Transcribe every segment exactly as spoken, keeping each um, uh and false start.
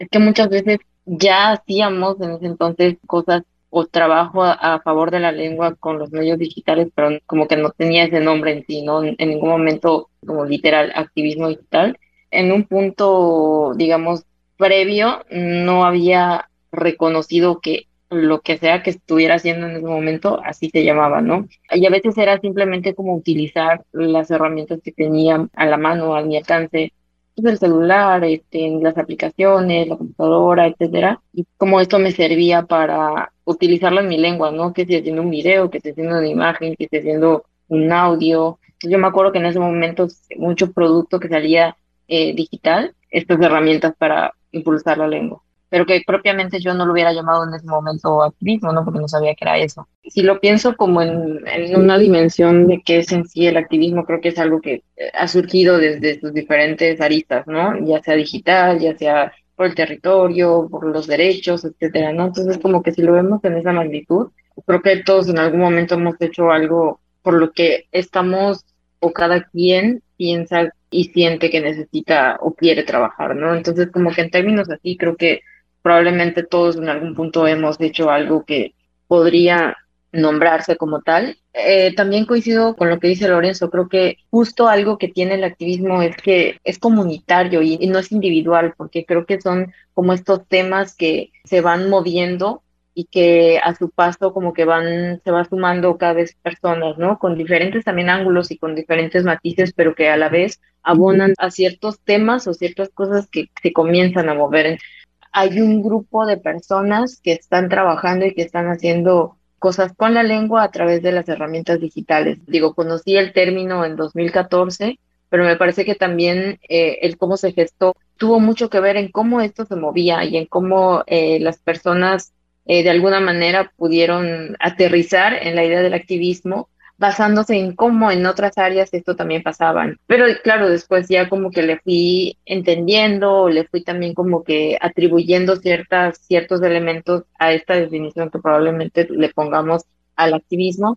Es que muchas veces ya hacíamos en ese entonces cosas o trabajo a, a favor de la lengua con los medios digitales, pero como que no tenía ese nombre en sí, ¿no? En, en ningún momento como literal activismo digital. En un punto, digamos, previo, no había reconocido que lo que sea que estuviera haciendo en ese momento, así se llamaba, ¿no? Y a veces era simplemente como utilizar las herramientas que tenía a la mano, a mi alcance, pues, el celular, este, en las aplicaciones, la computadora, etcétera. Y como esto me servía para utilizarlo en mi lengua, ¿no? Que esté haciendo un video, que esté haciendo una imagen, que esté haciendo un audio. Entonces, yo me acuerdo que en ese momento mucho producto que salía eh, digital, estas herramientas para impulsar la lengua. Pero que propiamente yo no lo hubiera llamado en ese momento activismo, ¿no? Porque no sabía que era eso. Si lo pienso como en, en una dimensión de qué es en sí el activismo, creo que es algo que eh, ha surgido desde sus diferentes aristas, ¿no? Ya sea digital, ya sea por el territorio, por los derechos, etcétera, ¿no? Entonces, como que si lo vemos en esa magnitud, creo que todos en algún momento hemos hecho algo por lo que estamos o cada quien piensa y siente que necesita o quiere trabajar, ¿no? Entonces, como que en términos así, creo que probablemente todos en algún punto hemos hecho algo que podría nombrarse como tal. Eh, también coincido con lo que dice Lorenzo, creo que justo algo que tiene el activismo es que es comunitario y, y no es individual, porque creo que son como estos temas que se van moviendo y que a su paso como que van, se va sumando cada vez personas, ¿no? Con diferentes también ángulos y con diferentes matices, pero que a la vez abonan a ciertos temas o ciertas cosas que se comienzan a mover. Hay un grupo de personas que están trabajando y que están haciendo cosas con la lengua a través de las herramientas digitales. Digo, conocí el término en dos mil catorce, pero me parece que también eh, el cómo se gestó tuvo mucho que ver en cómo esto se movía y en cómo eh, las personas eh, de alguna manera pudieron aterrizar en la idea del activismo basándose en cómo en otras áreas esto también pasaban. Pero claro, después ya como que le fui entendiendo, le fui también como que atribuyendo ciertas, ciertos elementos a esta definición que probablemente le pongamos al activismo,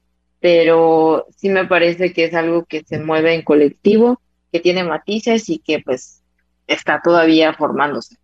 pero sí me parece que es algo que se mueve en colectivo, que tiene matices y que pues está todavía formándose.